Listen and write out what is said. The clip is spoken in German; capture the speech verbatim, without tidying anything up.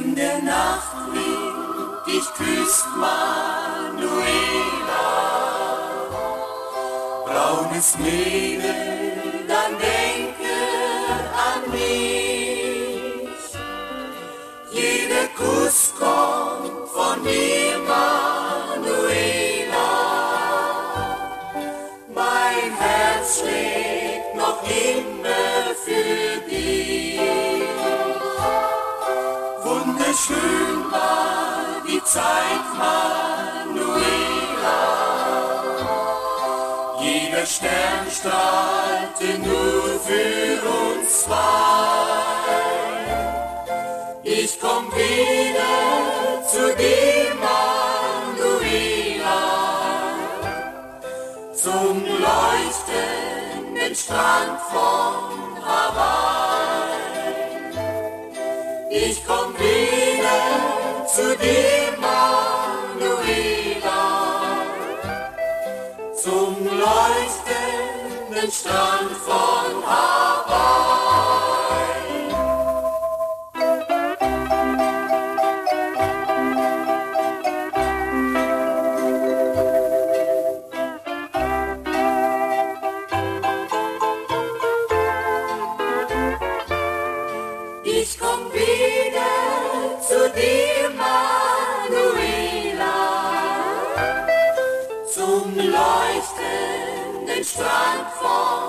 Wenn der Nachtwind dich küsst, Manuela, braunes Mädel, dann denke an mich. Jeder Kuss kommt von mir, Manuela. Mein Herz schlägt noch immer für dich. Wunderschön war die Zeit, Manuela. Jeder Stern strahlte nur für uns zwei. Ich komm wieder zu dir, Manuela, zum leuchtenden Strand von Hawaii. Ich komm wieder zu dir, Manuela, zum leuchtenden Strand von Hawaii. Ich komm wieder zu dir, Manuela, zum leuchtenden Strand von